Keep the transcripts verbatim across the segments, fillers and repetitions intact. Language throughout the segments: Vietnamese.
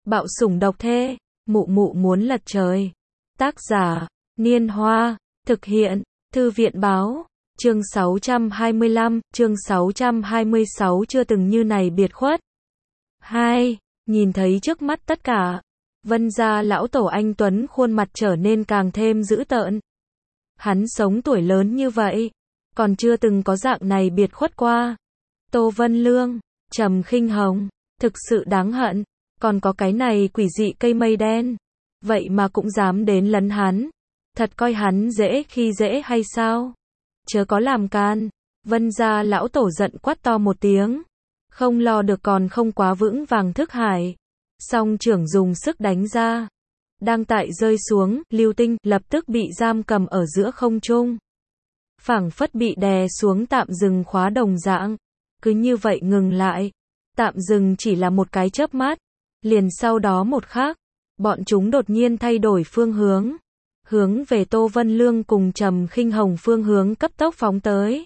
Bạo sủng độc thê, mụ mụ muốn lật trời. Tác giả, Niên Hoa, thực hiện, Thư viện Báo, chương sáu trăm hai mươi lăm, chương sáu trăm hai mươi sáu chưa từng như này biệt khuất. hai. Nhìn thấy trước mắt tất cả, Vân gia lão tổ anh Tuấn khuôn mặt trở nên càng thêm dữ tợn. Hắn sống tuổi lớn như vậy, còn chưa từng có dạng này biệt khuất qua. Tô Vân Lương, Trầm Khinh Hồng, thực sự đáng hận, còn có cái này quỷ dị cây mây đen, vậy mà cũng dám đến lấn hắn, thật coi hắn dễ khi dễ hay sao? Chớ có làm can. Vân gia lão tổ giận quát to một tiếng, không lo được còn không quá vững vàng thức hải, song trưởng dùng sức đánh ra, đang tại rơi xuống, lưu tinh lập tức bị giam cầm ở giữa không trung, phảng phất bị đè xuống tạm dừng khóa đồng dạng, cứ như vậy ngừng lại. Tạm dừng chỉ là một cái chớp mắt, liền sau đó một khắc, bọn chúng đột nhiên thay đổi phương hướng, hướng về Tô Vân Lương cùng Trầm Khinh Hồng phương hướng cấp tốc phóng tới.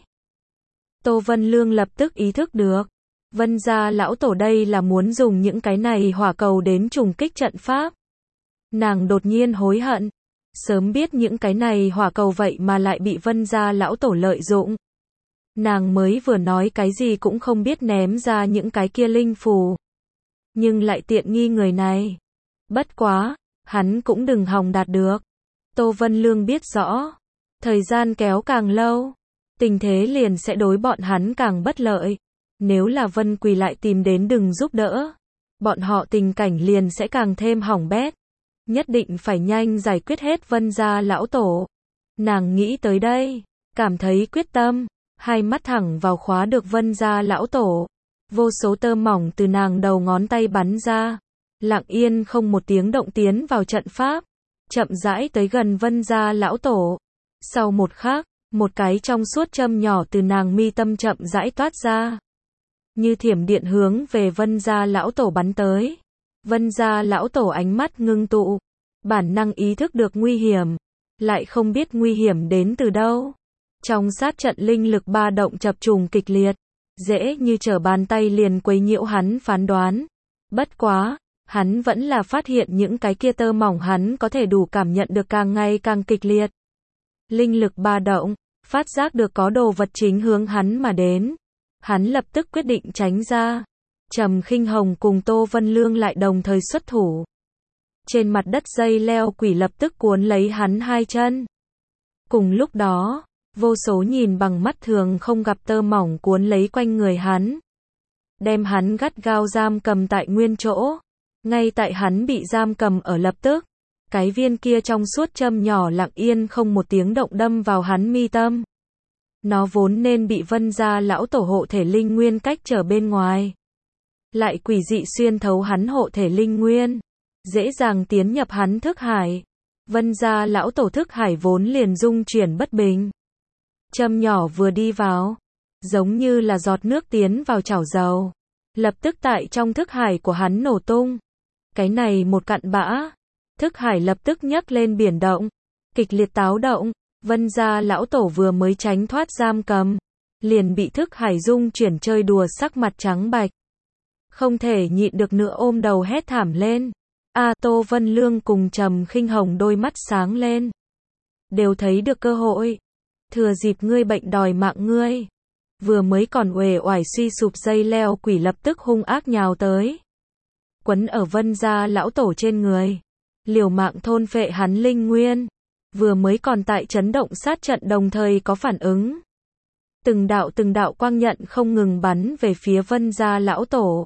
Tô Vân Lương lập tức ý thức được, Vân gia lão tổ đây là muốn dùng những cái này hỏa cầu đến trùng kích trận pháp. Nàng đột nhiên hối hận, sớm biết những cái này hỏa cầu vậy mà lại bị Vân gia lão tổ lợi dụng. Nàng mới vừa nói cái gì cũng không biết ném ra những cái kia linh phù, nhưng lại tiện nghi người này. Bất quá, hắn cũng đừng hòng đạt được. Tô Vân Lương biết rõ, thời gian kéo càng lâu, tình thế liền sẽ đối bọn hắn càng bất lợi. Nếu là Vân Quỳ lại tìm đến đừng giúp đỡ, bọn họ tình cảnh liền sẽ càng thêm hỏng bét. Nhất định phải nhanh giải quyết hết Vân gia lão tổ. Nàng nghĩ tới đây, cảm thấy quyết tâm, hai mắt thẳng vào khóa được Vân gia lão tổ. Vô số tơ mỏng từ nàng đầu ngón tay bắn ra, lặng yên không một tiếng động tiến vào trận pháp, chậm rãi tới gần Vân gia lão tổ. Sau một khắc, một cái trong suốt châm nhỏ từ nàng mi tâm chậm rãi toát ra, như thiểm điện hướng về Vân gia lão tổ bắn tới. Vân gia lão tổ ánh mắt ngưng tụ, bản năng ý thức được nguy hiểm, lại không biết nguy hiểm đến từ đâu. Trong sát trận linh lực ba động chập trùng kịch liệt, dễ như trở bàn tay liền quấy nhiễu hắn phán đoán. Bất quá, hắn vẫn là phát hiện những cái kia tơ mỏng hắn có thể đủ cảm nhận được càng ngày càng kịch liệt. Linh lực ba động, phát giác được có đồ vật chính hướng hắn mà đến. Hắn lập tức quyết định tránh ra. Trầm Khinh Hồng cùng Tô Vân Lương lại đồng thời xuất thủ. Trên mặt đất dây leo quỷ lập tức cuốn lấy hắn hai chân. Cùng lúc đó, vô số nhìn bằng mắt thường không gặp tơ mỏng cuốn lấy quanh người hắn, đem hắn gắt gao giam cầm tại nguyên chỗ. Ngay tại hắn bị giam cầm ở lập tức, cái viên kia trong suốt châm nhỏ lặng yên không một tiếng động đâm vào hắn mi tâm. Nó vốn nên bị Vân gia lão tổ hộ thể linh nguyên cách trở bên ngoài, lại quỷ dị xuyên thấu hắn hộ thể linh nguyên, dễ dàng tiến nhập hắn thức hải. Vân gia lão tổ thức hải vốn liền rung chuyển bất bình. Châm nhỏ vừa đi vào, giống như là giọt nước tiến vào chảo dầu, lập tức tại trong thức hải của hắn nổ tung. Cái này một cặn bã, thức hải lập tức nhấc lên biển động, kịch liệt táo động. Vân gia lão tổ vừa mới tránh thoát giam cầm, liền bị thức hải rung chuyển chơi đùa sắc mặt trắng bạch, không thể nhịn được nữa ôm đầu hét thảm lên. A à, Tô Vân Lương cùng Trầm Khinh Hồng đôi mắt sáng lên, đều thấy được cơ hội, thừa dịp ngươi bệnh đòi mạng ngươi. Vừa mới còn uể oải suy sụp dây leo quỷ lập tức hung ác nhào tới, quấn ở Vân gia lão tổ trên người, liều mạng thôn phệ hắn linh nguyên. Vừa mới còn tại chấn động sát trận đồng thời có phản ứng, từng đạo từng đạo quang nhận không ngừng bắn về phía Vân gia lão tổ.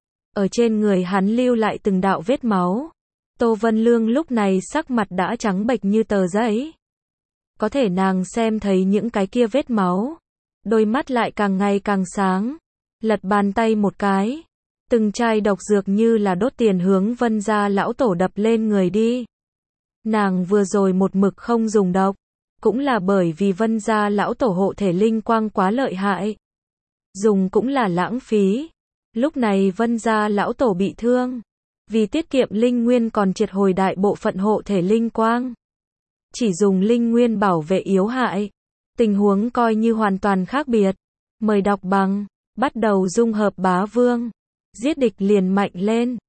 Ở trên người hắn lưu lại từng đạo vết máu. Tô Vân Lương lúc này sắc mặt đã trắng bệch như tờ giấy. Có thể nàng xem thấy những cái kia vết máu, đôi mắt lại càng ngày càng sáng, lật bàn tay một cái, từng chai độc dược như là đốt tiền hướng Vân gia lão tổ đập lên người đi. Nàng vừa rồi một mực không dùng độc, cũng là bởi vì Vân gia lão tổ hộ thể linh quang quá lợi hại, dùng cũng là lãng phí. Lúc này Vân gia lão tổ bị thương, vì tiết kiệm linh nguyên còn triệt hồi đại bộ phận hộ thể linh quang, chỉ dùng linh nguyên bảo vệ yếu hại. Tình huống coi như hoàn toàn khác biệt. Mời đọc bằng, bắt đầu dung hợp bá vương, giết địch liền mạnh lên.